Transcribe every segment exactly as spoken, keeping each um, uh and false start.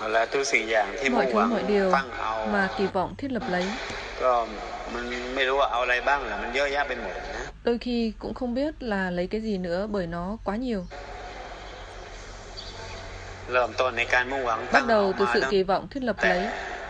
และทุกสิ่งอย่างที่มุ่ Mọi งห thứ วัง mọi điều ตั้งเอา mà kỳ vọng thiết lập lấy ก็มันไม่รู้ว่าเอาอะไรบ้างล่ะมันเยอะแยะไปหมดนะ đôi khi cũng không biết là lấy cái gì nữa bởi nó quá nhiều. เริ่มต้นในการมุ่งหวัง Bắt đầu từ sự kỳ vọng thiết lập lấy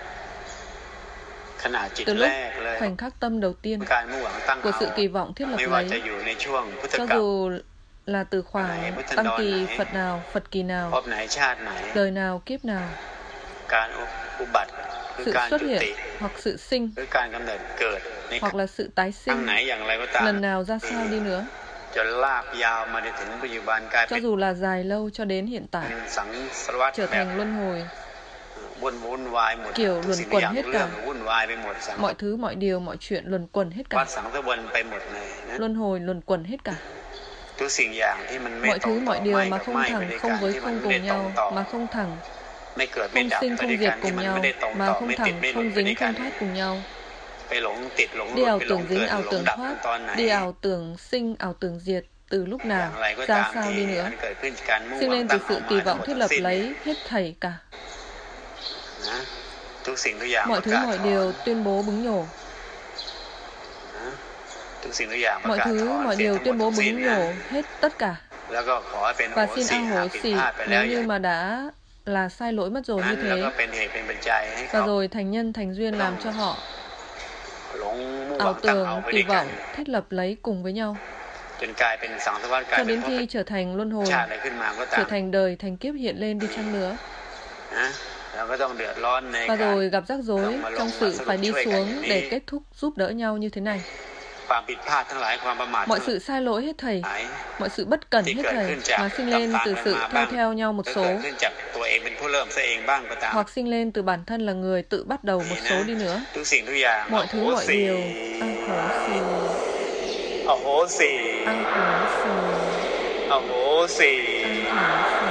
ขณะจิต từ แร lúc กเลย khoảnh khắc tâm đầu tiên การมุ่งหวังตั้ง của เอา sự kỳ vọng thiết lập ไม่ว่า lấy, จะอยู่ในช่วงพุทธ cho กาล dù là từ khoảng tăng kỳ Phật nào, Phật kỳ พ nào, บไหนชาติไหน đời nào, kiếp nào, การอุบัติคือ sự การ xuất จุ hiện ติ hoặc sự sinh หรือการกำเนิดเกิดใน hoặc là sự tái ครั้ง sinh ไหนอย่างไรก็ตาม lần nào ra sao đi nữa, จนลากยาวมาถึงปัจจุบันกลาย cho เป็น dù là dài lâu cho đến hiện tại, สังสารวัฏ trở แบบ thành luân hồi, วุ่นวุ่นวายหมด kiểu ทุก luẩn สิ่ง quẩn อย่าง hết เรื่อง cả. วุ่นวายไปหมดสัง Mọi thứ, mọi điều, mọi chuyện luẩn quẩn hết วัฏ cả, สังสารวนไปหมดเลยนะ luân hồi luẩn quẩn hết cả. ทุกสิ่งอย่างที่มันไม่ Mọi ตรง thứ, ต่อ mọi điều ไม่ mà กับ không ไม่ไป thẳng ด้วย không กัน với ที่มัน không ไม่ได้ cùng ตรง nhau, ต่อ mà không thẳng ไม่เกิดไม่ không ดับ sinh ไป không ด้วยกั diệt นที่มั cùng นไม่ nhau, ได้ตรงต่ mà อ không ไม่ติด thẳng ไม่หลุด không ไปด้วย dính กัน không thoát cùng nhau, ไปหลงติดหลงห đi ลุด ảo ไปหลง tưởng เกิ dính ด ảo หลง tưởng ดับ thoát, ตอนไหน đi ảo tưởng sinh ảo tưởng diệt từ lúc อย่า nào, งไรก็ ra ตาม sao ที่ đi nữa, มันเกิดขึ้นจากการมุ่ง sinh หวัง lên ตั้ từ ง sự เอา kỳ มาทั้ง vọng หมด thiết ทั้ง lập สิ้น lấy hết thảy cả. นะทุกสิ่งทุกอย่าง Mọi ประ thứ กาศ mọi ถอน điều tuyên bố bứng nhổ, นะทุกสิ่งทุกอย่างประ mọi กาศถ thứ อน mọi เสีย điều ทั้งหม tuyên ด bố ทั้งสิ้น bứng นะ nhổ hết tất cả. แล้วก็ขอให้เป็นโห Và สิ xin หาก ao ผิด hối พ xỉ ลาดไปแล้ว nếu อย่า như ง mà đã là sai lỗi mất rồi นั้ như นแล้วก็ thế, เป็นเหตุเป็นปัจจัยให้ và เขา rồi thành nhân thành duyên làm cho họ หลงมุ่งหวั ảo งตั้งเอา tưởng ไปด้ว kỳ ยกัน vọng thiết lập lấy cùng với nhau, จนกลายเป็นสังสารวัฏกลาย cho เป็น đến ภพ khi trở thành luân hồi, ชาติอะไรขึ้นมาก็ตา trở ม thành đời thành kiếp hiện lên đi chăng nữa, นะเราก็ต้องเดือดร้อนใน và การ rồi gặp rắc rối Lông mà lông trong mà sự sắp phải được đi chui cả xuống những để ý. kết thúc giúp đỡ nhau như thế này. ความผิดพลาดทั้งหลายความประมาท Mọi ทั้ง sự sai lỗi hết thảy, หลาย mọi sự bất cẩn Thì hết ghét thảy ขึ้นจาก mà sinh lên ต่าง từ ๆ sự นานา theo บ้าง theo nhau ห một รือ số, เกิดขึ้นจากตัวเองเป็นผู้เริ่มซะเองบ้างก็ตาม hoặc sinh lên từ bản thân là người tự bắt đầu một นี่นะ số đi nữa. ทุกสิ่งทุกอย่าง Mọi thứ อโห mọi สิ điều, a hổ xì, อโหสิ a hổ xì, อโหสิ a hổ xì.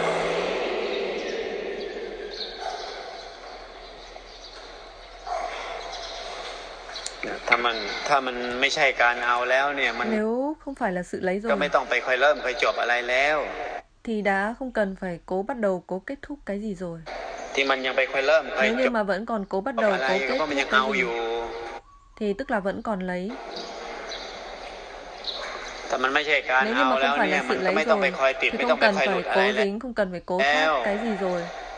ถ้ามันถ้ามันไม่ใช่การเอาแล้วเนี่ยมัน Nếu không phải là sự lấy ก็ rồi ไม่ต้องไปค่อยเริ่มค่อยจบอะไรแล้ว thì đã không cần phải cố bắt đầu, cố kết thúc cái gì rồi. ที่มันยังไปค่อยเริ่มค่อย Nếu จ như บ mà vẫn còn cố bắt อะ đầu, ไร cố ก็ kết เพราะมัน thúc ยัง cái เอาอ gì ยู่ thì tức là vẫn còn lấy. แต่มันไม่ใช่การ Nếu như เอา mà แล้ว không phải เนี่ย là มัน sự ก็ lấy ไม่ต้องไป rồi คอยติด thì ไม่ต้อง không ไป cần คอยหลุ phải ดอะไร cố แล้ว dính, không cần phải cố thoát Eo. cái gì rồi.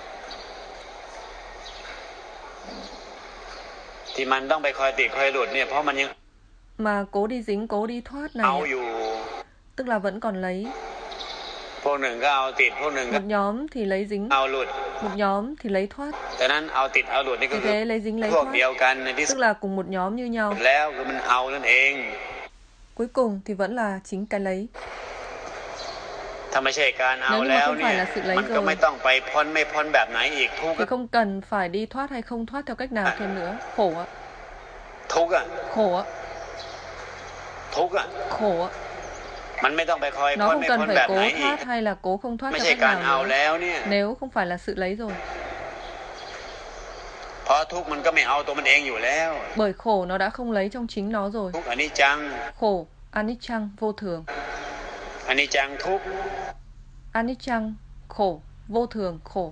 ที่มันต้องไปคอยติดคอยหลุดเนี่ยเพราะมันยัง Mà cố đi dính, cố đi thoát เอา này, อยู่ tức là vẫn còn lấy. พวกหนึ่งก็เอาติดพวกหนึ่งก็ Một nhóm thì lấy dính, เอาหลุด một nhóm thì lấy thoát. แต่นั้นเอาติดเอาหลุดนี่ก็ Vì คือ thế lấy dính, lấy พวกเดียว thoát, กันในที่สุ tức ด là cùng một nhóm như nhau. แล้วคือมันเอานั่นเอง Cuối cùng thì vẫn là chính cái lấy. ถ้าไม่ใช่การเอา Nếu như แล้ mà ว không เนี่ phải ย là sự lấy มันก็ rồi ไม่ต้องไปพ้นไม่พ้นแบบไหนอีกทุกข์ thì không cần phải đi thoát hay không thoát theo cách nào thêm nữa. Khổ ạ, ทุกข์อ่ะ khổ ạ, ทุกข์อ่ะ khổ ạ. มันไม่ต้องไปคอย Nó พ้น không ไม่ cần พ้น phải แบบไหน cố อีก thoát hay là cố không thoát ไม่ theo ใช่ cách การ nào เอา nữa. แล้วเนี่ย Nếu không phải là sự lấy rồi. เพราะทุกข์มันก็ไม่เอาตัวมันเองอยู่แล้ว Bởi khổ nó đã không lấy trong chính nó rồi. ทุกข์อนิจจัง Khổ, anicchang, vô thường. อนิจจังทุกข์ Anicchang, khổ, vô thường, khổ.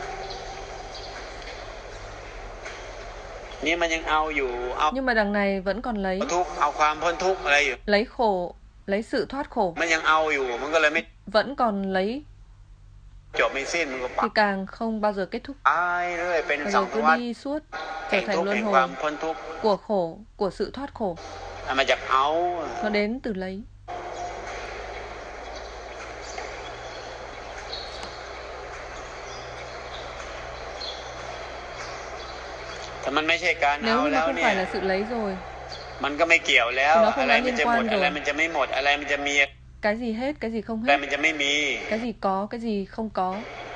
นี่มันยังเอาอยู่เอา Nhưng mà đằng này vẫn còn lấy. ทุกข์เอาความพ้นทุกข์อะไรอยู่ Lấy khổ, lấy sự thoát khổ. มันยังเอาอยู่มันก็เลยไม่ Vẫn còn lấy จบไม่สิ้นมันก็ปั thì ก càng không bao giờ kết thúc. ตายเรื่อยเป็น Và สัง rồi สาร cứ วัฏ đi suốt, แห่ trở งทุก thành ข์แห่ง luân ความ hồi พ้นทุกข์ của khổ, của sự thoát khổ. มาจากเอา Nó đến từ lấy. แต่มันไม่ใช่การเอา Nếu như แล้ mà ว không เนี่ย phải là sự lấy rồi มันก็ไม่เกี่ยวแล้ว thì nó không อะไร có มัน liên จะหมด quan อะไร rồi. มันจะไม่หมดอะไรมันจะมี Cái gì hết, cái gì không อะไร hết, มันจะไม่มี cái gì có, cái gì không có.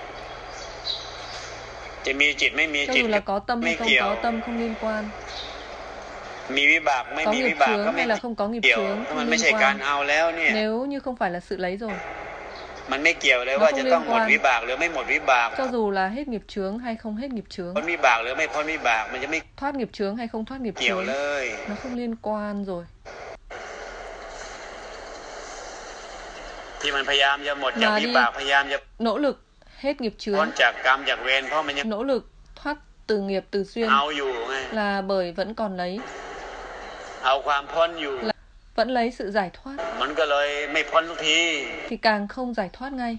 จะมีจิตไม่มี Cho จิต dù là có tâm ไม่ hay không เกี่ยว có tâm không liên quan. มีวิบากไม่ Có มี nghiệp วิบากก็ chướng ไม่ hay là không có nghiệp เกี่ยว chướng ถ้ามั không นไม่ liên ใช่การ quan. เอาแล้วเนี่ย Nếu như không phải là sự lấy rồi, มันไม่เกี่ยวเลย nó ว่า không จะ liên ต้องหมด quan. วิบากหรือไม่หมดวิบาก Cho dù là hết nghiệp chướng hay không hết nghiệp chướng, พ้นวิบากหรือไม่พ้นวิบากมันจะไม่ thoát nghiệp chướng hay không thoát nghiệp เกี่ยว chướng, เลย nó không liên quan rồi. ที่มันพยายามจะหมดจากมาดิวิบากพยายามจะ Nỗ lực hết nghiệp พ้ chướng, นจากกรรมจากเวรเพราะมันยัง nỗ lực thoát từ nghiệp từ duyên เอาอยู่ไง là bởi vẫn còn lấy, เอาความพ้นอยู่ là vẫn lấy sự giải thoát มันก็เลยไม่พ้นทุกที thì càng không giải thoát ngay.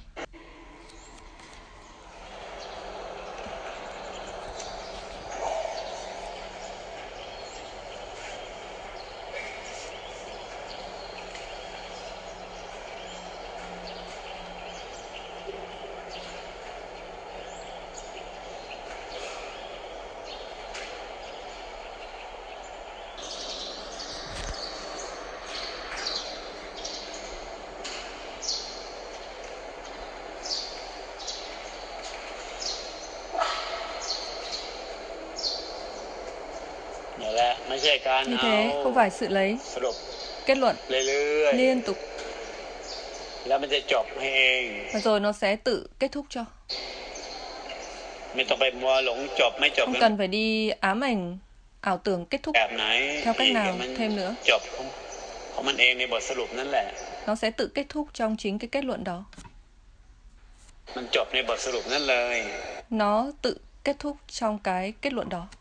นี่แหละไม่ใช่การ Như เอา thế không phải sự lấy, สรุป kết luận เรื่อย liên tục ๆแล้วมันจะจบให้เอง và rồi nó sẽ tự kết thúc cho. ไม่ต้องไปมัวหลงจบไม่จบ Không cần phải đi ám ảnh ảo tưởng kết thúc แบบไหน theo cách อีก nào มัน thêm nữa. จบของของมันเองในบทสรุปนั่นแหละ Nó sẽ tự kết thúc trong chính cái kết luận đó. มันจบในบทสรุปนั่นเลย Nó tự kết thúc trong cái kết luận đó.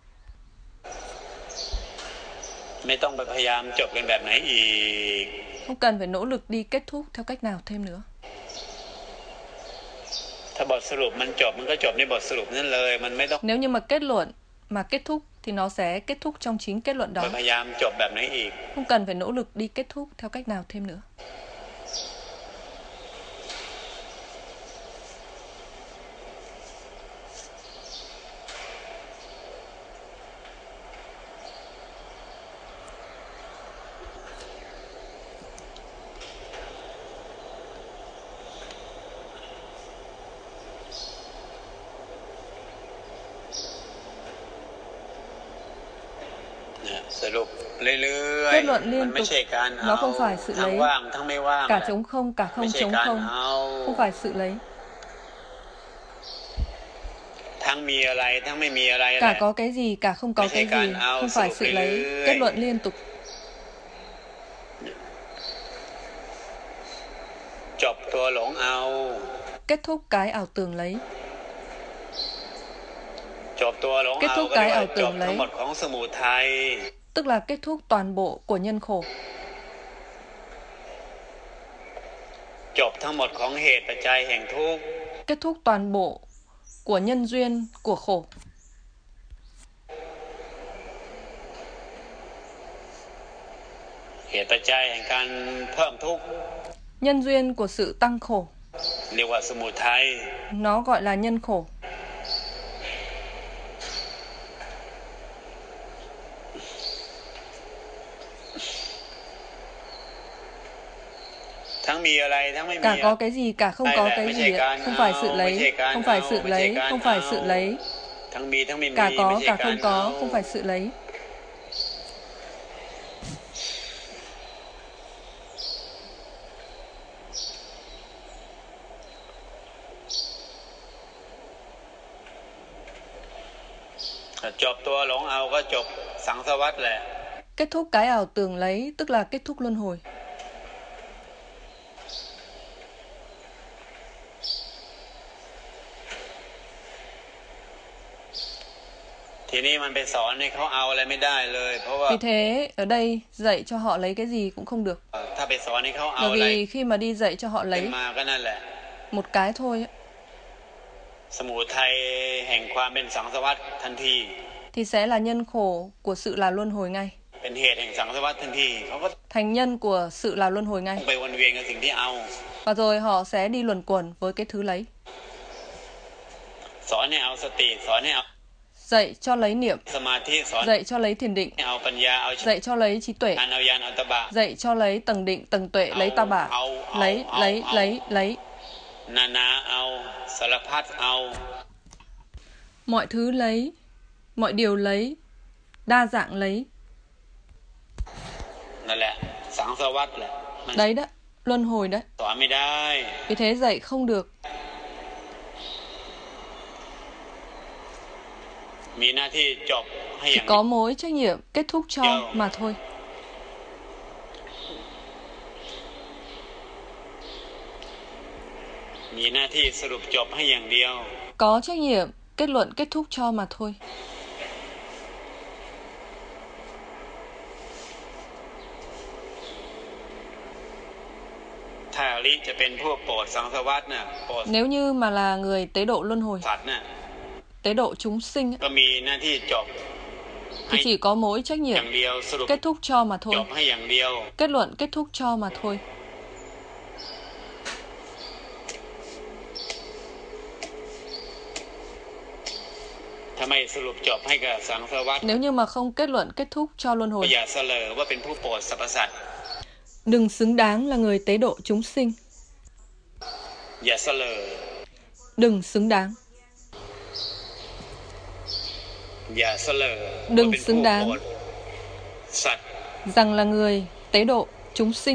ไม่ต้องไปพยายามจบกันแบบไหนอีก Không cần phải nỗ lực đi kết thúc theo cách nào thêm nữa. ถ้าบทสรุปมันจบมันก็จบในบทสรุปนั่นเลย มันไม่ต้อง Nếu như mà kết luận mà kết thúc thì nó sẽ kết thúc trong chính kết luận ไป đó. พยายามจบแบบไหนอีก Không cần phải nỗ lực đi kết thúc theo cách nào thêm nữa. เนี่ยสรุปเรื่อย Kết luận ๆ liên มันไม่ tục. ใช่การเอา Nó không phải sự ทั้ง lấy. ว่างทั้งไม่ว่าง Cả แหละ trống không, cả ไม่ không ใช่ trống การ không. เอา Không phải sự lấy. ทั้งมีอะไรทั้งไม่มีอะไรแห Cả ละ có cái gì, cả không có Mấy cái cái càn gì. ao Không phải sụp sự đi lấy. lưới. Kết luận liên tục. จบตัวหลงเอา Kết thúc cái ảo tưởng lấy. จบตัวหลง Kết เอา thúc ก็เรีย cái กว่า ảo จบ tưởng ทั้ง lấy. หมดของสมุทัย Tức là kết thúc toàn bộ của nhân khổ. จบทั้งหมดของเหตุปัจจัยแห่งทุกข์ Kết thúc toàn bộ của nhân duyên của khổ. เหตุปัจจัยแห่งการเพิ่มทุกข์ Nhân duyên của sự tăng khổ. เรียกว่าสมุทัย Nó gọi là nhân khổ. ทั้งมีอะไรทั้งไม่มี Cả có cái gì, cả không có Đây là cái mấy gì. chai can Không phải sự ao, lấy. mấy chai can Không phải ao, sự mấy lấy. chai can Không phải sự ao. lấy. ทั้งมีทั้งไม่มี Cả có, ไม่ใช่ cả การ không เอา có. Không phải sự lấy. จบตัวหลงเอาก็จบสังสารวัฏแหละ Kết thúc cái ảo tưởng lấy, tức là kết thúc luân hồi. ทีนี้มันไปสอนให้เขาเอาอะไรไม่ได้เลย เพราะว่า Vì thế, ở đây dạy cho họ lấy cái gì cũng không được. ถ้าไปสอนให้เขาเอา Bởi อะไร vì khi mà đi dạy cho họ ขึ้น lấy มาก็นั่นแหละ một cái thôi ấy, สมุทัยแห่งความเป็นสังสารวัฏทันที thì sẽ là nhân khổ của sự là luân hồi ngay. เป็นเหตุแห่งสังสารวัฏทันทีเขาก็ Thành nhân của sự là luân hồi ต้อ ngay. งไปวนเวียนกับสิ่งที่เอา Và rồi họ sẽ đi luẩn quẩn với cái thứ lấy. สอนให้เอาสติสอนให้เอา Dạy cho lấy niệm, สมาธิสอน dạy cho lấy thiền định, ให้เอาปัญญาเอา dạy cho lấy trí tuệ, การเอายานเอาตบะ dạy cho lấy tầng định, tầng tuệ, lấy ta bả, lấy, lấy, lấy, lấy. นานาเอาสารพัดเอา Mọi thứ lấy, mọi điều lấy, đa dạng lấy. นั่นแหละสังสารวัฏแหละมัน Đấy đó, luân hồi đấy. สอนไม่ได้ Vì thế dạy không được. มีหน้าที่จบให้อ Chỉ ย่าง có mối trách nhiệm kết thúc cho mà thôi. มีมีหน้าที่สรุปจบให้อย่างเดียว có trách nhiệm kết luận kết thúc cho mà thôi. ถ้าอริจะเป็นผู้โปรดสังสารวัฏน่ะโปรด Nếu như mà là người tế độ luân hồi, สัตว์น่ะ tế độ chúng sinh ก็มีหน้าที่จบ thì chỉ có mỗi trách อย่า nhiệm งเดียวสรุป kết thúc cho mà จ thôi, บให้อย่างเดียว kết luận kết thúc cho mà thôi. ถ้าไม่สรุปจบให้กับสังสารวัฏ Nếu như mà không kết luận kết thúc cho luân ก็ hồi, อย่าเสลอว่าเป็นผู้โปรดสรรพสัตว์ đừng xứng đáng là người tế độ chúng sinh. อย่าเสลอ Đừng xứng đáng, อย่าเสลอ Đừng ว่าเป็น xứng ผู้ đáng โปรดสัตว์ rằng là người tế độ chúng sinh.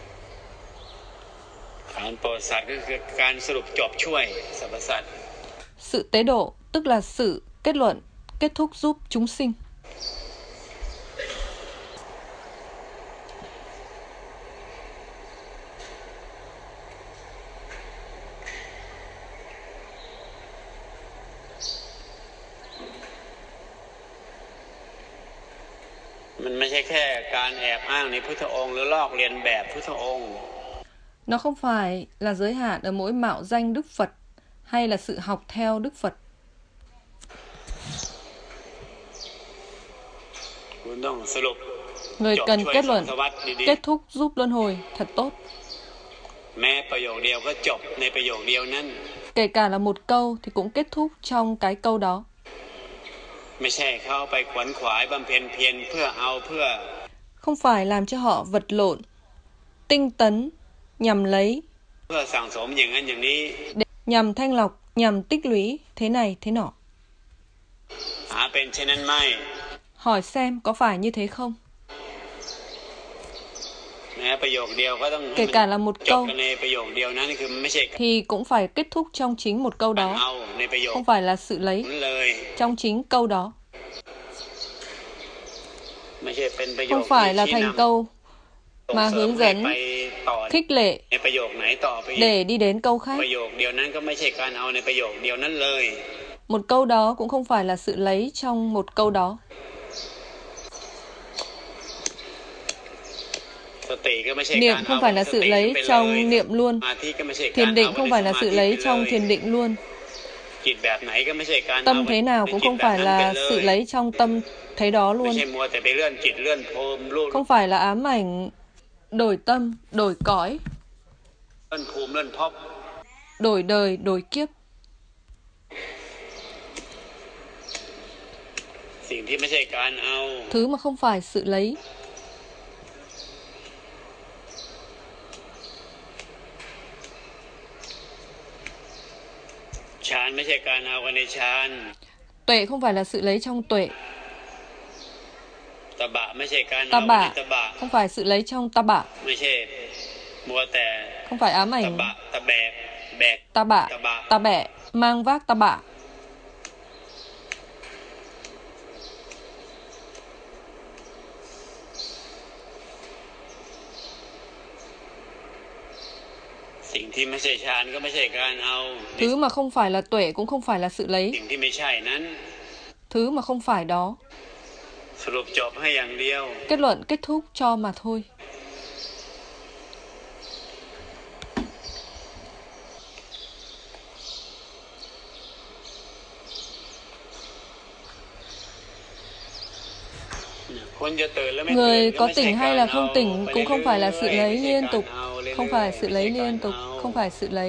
การโปรดสัตว์ก็คือการสรุปจบช่วยสรรพสัตว์ Sự tế độ tức là sự kết luận, kết thúc giúp chúng sinh. มันไม่ใช่แค่การแอบอ้างในพุทธองค์หรือลอกเลียนแบบพุทธองค์ Nó không phải là giới hạn ở mỗi mạo danh Đức Phật hay là sự học theo Đức Phật. คุณต้องสรุป Người จบ cần ช่วย kết สัง luận, สารวัฏดี kết thúc giúp luân hồi thật tốt. ๆแม้ประโยคเดียวก็จบในประโยคเดียวนั้น Kể cả là một câu thì cũng kết thúc trong cái câu đó. ไม่ใช่เข้าไปขวนขวายบำเพ็ญเพียรเพื่อเอาเพื่อ Không phải làm cho họ vật lộn, tinh tấn, nhằm lấy, เพื่อสั่งสมอย่างนั้นอย่างนี้ để, nhằm thanh lọc, nhằm tích lũy, thế này, thế nọ. หาเป็นเช่นนั้นไม่ Hỏi xem có phải như thế không? แม้ประโยคเดียวก็ต้องให้ Kể มัน cả là một จบ câu กันในประโยคเดียวนั้นคือไม่ใช่การ thì cũng phải kết thúc trong chính một câu เอา đó, ในประโยค không phải là sự lấy นั้นเลย trong chính câu đó, ไม่ใช่เป็นประโยค không phải là ที่ thành นำ câu ส่ง mà เสริม hướng ให้ dẫn ไปต่อ khích lệ ในประโยคไหนต่อไปอีก để đi đến câu ป khác. ระโยคเดียวนั้นก็ไม่ใช่การเอาในประโยคเดียวนั้นเลย Một câu đó cũng không phải là sự lấy trong một câu đó. สติก็ไม่ใช่ Niệm การ không เอา phải là ส sự ติ lấy ไปเลย trong niệm luôn. สมาธิก็ไม่ใช่การ Thiền định เอา không ใน phải ส là มา sự ธิ lấy ไปเล trong ย thiền định luôn. จิตแบบไหนก็ไม่ใช่การเอา Tâm thế nào ใน cũng จิต không แบบ phải นั้นไป là เล sự ย lấy trong tâm thế đó ไม่ luôn. ใช่มัวแต่ไปเลื่อนจิตเลื่อนภูมิรูด Không phải là ám ảnh đổi tâm, đổi cõi, เลื่อนภูมิเลื่อนภพ đổi đời, đổi kiếp. สิ่งที่ไม่ใช่การเอา Thứ mà không phải sự lấy. ฌานไม่ใช่การเอากันในฌาน Tuệ không phải là sự lấy trong tuệ. ตบะไม่ใช่การเอา Ta กันใน bạ ตบะ không phải sự lấy trong ta bạ, ไม่ใช่มัวแต่ không phải ám ต ảnh บะตะแบกแบก ta bạ, Ta bạ. ta bẹ, mang vác ta bạ. สิ่งที่ไม่ใช่ฌานก็ไม่ใช่การเอา Thứ mà không phải là tuệ cũng không phải là sự lấy. สิ่งที่ไม่ใช่นั้น Thứ mà không phải đó, สรุปจบให้อย่างเดียว kết luận kết thúc cho mà thôi. คนจะตื่นแล้วไม่ตื่น Người ก็ có ไม่ใช่ tỉnh กา hay ร là เอา không tỉnh ไป cũng không phải là sự เรื่อยๆ lấy ไม่ใช่ liên การ tục, เอาเรื่อยๆ không phải sự ไม่ lấy ใช่การ liên tục, เอา không phải sự lấy.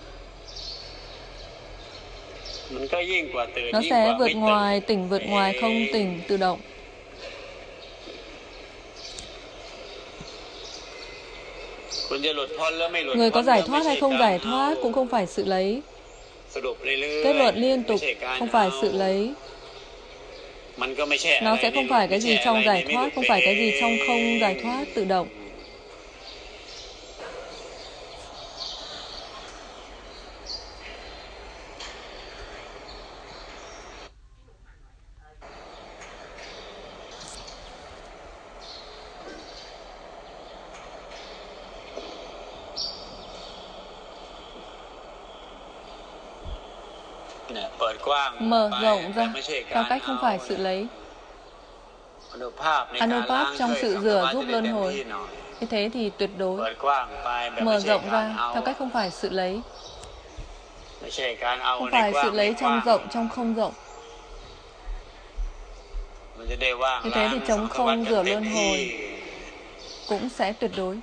มันก็ยิ่งกว่าตื่น Nó ยิ่งกว่า sẽ ไม่ vượt ตื่น ngoài, tỉnh vượt ngoài, không tỉnh tự động. คุณจะหลุดพ้นแล้วไม่หลุด Người พ้ có น giải ก็ไม่ thoát ใช่ hay không การ giải เอา thoát cũng không phải sự lấy. สรุปเรื่อยๆ Kết luận liên ไม่ tục, ใช่การ không phải เอา sự lấy. มันก็ไม่ใช่อะไร Nó sẽ ใน không หลุด phải ไม่ cái ใช่ gì อะไร trong ใน giải ไม่หลุ thoát, ด không ไป phải cái เอ gì ง trong không giải thoát tự động. เนี่ยเปิดกว้าง mở ไป rộng แต่ ra ไม่ใช่กา theo ร cách không เอา phải เนี่ sự ย lấy. อนุภาพในการล้าง Anupat trong ช่วย sự สัง rửa สารวัฏ giúp จะได้ luân เต็ม hồi. ที่หน่อย Như thế thì tuyệt เปิ đối. ดกว้างไปแบบไม่ Mở ใช่ rộng การ ra เอา theo cách không phải sự lấy. ไม่ใช่การเอา Không ใน phải กว้าง sự ใน lấy กว้า trong ง rộng trong không rộng. มันจะได้ว่าง Như ล้า thế ง thì สัง trống สารวัฏ không กัน rửa เต็ม luân ที่ hồi cũng sẽ tuyệt đối.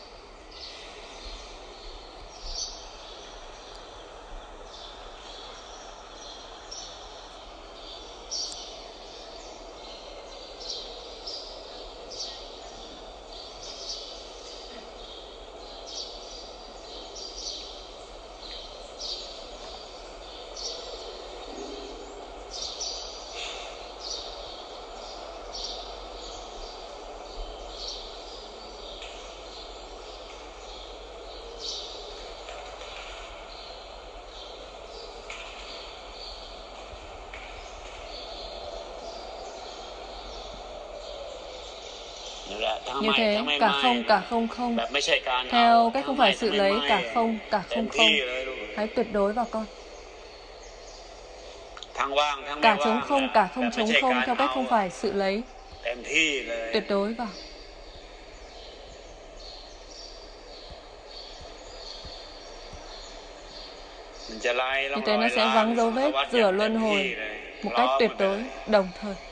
นี่แหละทั้ง Như ไม่ thế ทั้งไม่ cả ไม่ không นะ cả không không แบบไม่ใช่การเอา theo cách ทั้ง không ไม่ phải ทั้ sự งไม่ lấy ไม่ cả không cả เต็ม không ที่ không. เลยลูก Hãy tuyệt đối vào con. ทั้งว่างทั้งไม่ Cả ว่าง trống không เนี่ย cả แบ không บไม่ trống ใช่ không การ theo เอา cách không phải sự lấy. เต็มที่เลย Tuyệt đối vào. มันจะไล่ร่อง Như ร thế อย nó sẽ ล้าง vắng dấu สังสาร vết วัฏอย่า rửa งเต็ม luân ที่ hồi เลย một ล้อ cách ม tuyệt มันไปเล đối, ย đồng thời.